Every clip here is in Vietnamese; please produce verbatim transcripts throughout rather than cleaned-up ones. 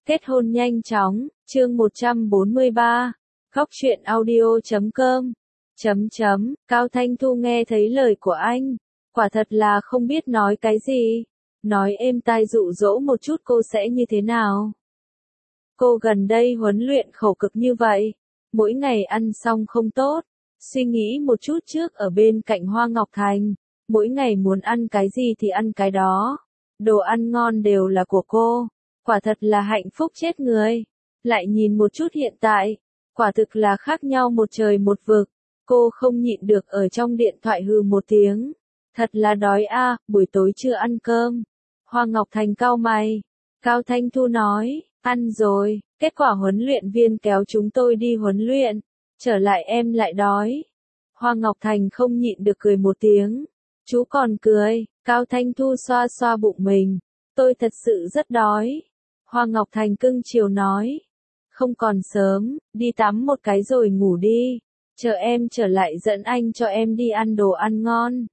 Kết hôn nhanh chóng, chương một trăm bốn mươi ba, Góc truyện audio chấm com, chấm chấm, Cao Thanh Thu nghe thấy lời của anh, quả thật là không biết nói cái gì, nói êm tai dụ dỗ một chút cô sẽ như thế nào. Cô gần đây huấn luyện khổ cực như vậy, mỗi ngày ăn xong không tốt, suy nghĩ một chút trước ở bên cạnh Hoa Ngọc Thành, mỗi ngày muốn ăn cái gì thì ăn cái đó, đồ ăn ngon đều là của cô. Quả thật là hạnh phúc chết người. Lại nhìn một chút hiện tại, quả thực là khác nhau một trời một vực. Cô không nhịn được ở trong điện thoại hừ một tiếng. Thật là đói a, à, buổi tối chưa ăn cơm. Hoa Ngọc Thành cau mày. Cao Thanh Thu nói, ăn rồi, kết quả huấn luyện viên kéo chúng tôi đi huấn luyện. Trở lại em lại đói. Hoa Ngọc Thành không nhịn được cười một tiếng. Chú còn cười, Cao Thanh Thu xoa xoa bụng mình. Tôi thật sự rất đói. Hoa Ngọc Thành cưng chiều nói. Không còn sớm, đi tắm một cái rồi ngủ đi. Chờ em trở lại dẫn anh cho em đi ăn đồ ăn ngon.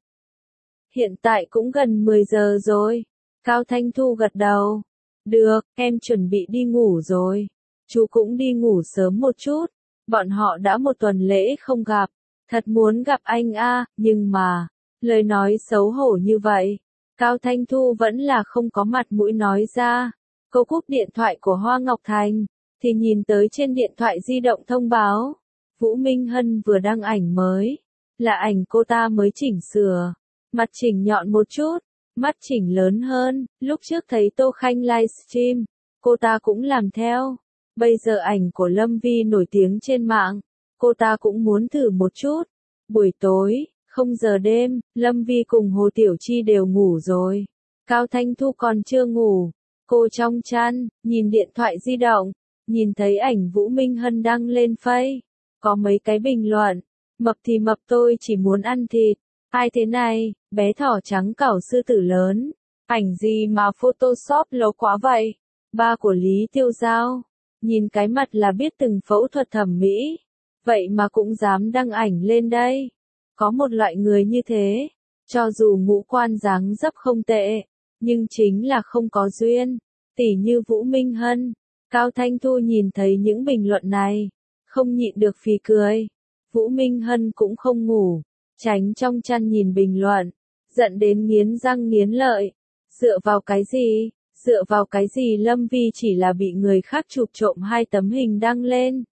Hiện tại cũng gần mười giờ rồi. Cao Thanh Thu gật đầu. Được, em chuẩn bị đi ngủ rồi. Chú cũng đi ngủ sớm một chút. Bọn họ đã một tuần lễ không gặp. Thật muốn gặp anh a, nhưng mà, lời nói xấu hổ như vậy. Cao Thanh Thu vẫn là không có mặt mũi nói ra. Cô cúp điện thoại của Hoa Ngọc Thành, thì nhìn tới trên điện thoại di động thông báo. Vũ Minh Hân vừa đăng ảnh mới, là ảnh cô ta mới chỉnh sửa. Mặt chỉnh nhọn một chút, mắt chỉnh lớn hơn, lúc trước thấy Tô Khanh livestream, cô ta cũng làm theo. Bây giờ ảnh của Lâm Vi nổi tiếng trên mạng, cô ta cũng muốn thử một chút. Buổi tối, không giờ đêm, Lâm Vi cùng Hồ Tiểu Chi đều ngủ rồi. Cao Thanh Thu còn chưa ngủ. Cô trong chăn, nhìn điện thoại di động, nhìn thấy ảnh Vũ Minh Hân đăng lên Face. Có mấy cái bình luận, mập thì mập tôi chỉ muốn ăn thịt. Ai thế này, bé thỏ trắng cảo sư tử lớn. Ảnh gì mà Photoshop lố quá vậy? Ba của Lý Tiêu Giao. Nhìn cái mặt là biết từng phẫu thuật thẩm mỹ. Vậy mà cũng dám đăng ảnh lên đây. Có một loại người như thế, cho dù ngũ quan dáng dấp không tệ, nhưng chính là không có duyên, tỉ như Vũ Minh Hân. Cao Thanh Thu nhìn thấy những bình luận này, không nhịn được phì cười. Vũ Minh Hân cũng không ngủ, tránh trong chăn nhìn bình luận, giận đến nghiến răng nghiến lợi. Dựa vào cái gì, dựa vào cái gì Lâm Vi chỉ là bị người khác chụp trộm hai tấm hình đăng lên.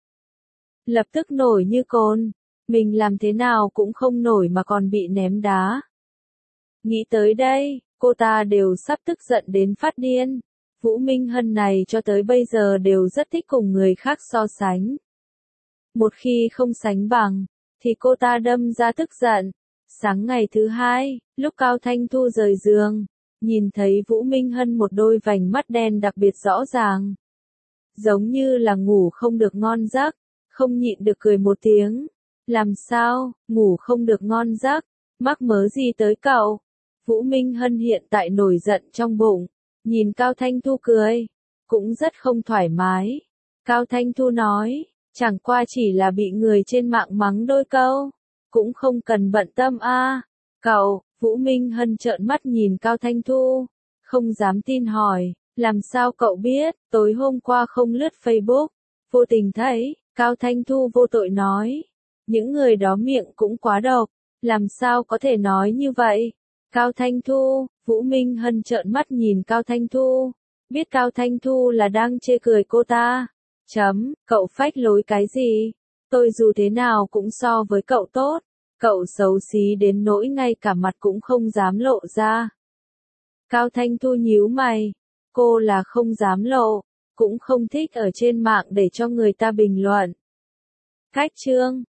Lập tức nổi như cồn, mình làm thế nào cũng không nổi mà còn bị ném đá. Nghĩ tới đây, cô ta đều sắp tức giận đến phát điên. Vũ Minh Hân này cho tới bây giờ đều rất thích cùng người khác so sánh. Một khi không sánh bằng, thì cô ta đâm ra tức giận. Sáng ngày thứ hai, lúc Cao Thanh Thu rời giường, nhìn thấy Vũ Minh Hân một đôi vành mắt đen đặc biệt rõ ràng. Giống như là ngủ không được ngon giấc, không nhịn được cười một tiếng. Làm sao, ngủ không được ngon giấc, mắc mớ gì tới cậu? Vũ Minh Hân hiện tại nổi giận trong bụng, nhìn Cao Thanh Thu cười, cũng rất không thoải mái. Cao Thanh Thu nói, chẳng qua chỉ là bị người trên mạng mắng đôi câu, cũng không cần bận tâm a. À. Cậu, Vũ Minh Hân trợn mắt nhìn Cao Thanh Thu, không dám tin hỏi, làm sao cậu biết, tối hôm qua không lướt Facebook, vô tình thấy, Cao Thanh Thu vô tội nói, những người đó miệng cũng quá độc, làm sao có thể nói như vậy. Cao Thanh Thu, Vũ Minh Hân trợn mắt nhìn Cao Thanh Thu, biết Cao Thanh Thu là đang chê cười cô ta. Chấm, cậu phách lối cái gì? Tôi dù thế nào cũng so với cậu tốt, cậu xấu xí đến nỗi ngay cả mặt cũng không dám lộ ra. Cao Thanh Thu nhíu mày, cô là không dám lộ, cũng không thích ở trên mạng để cho người ta bình luận. Cách chương,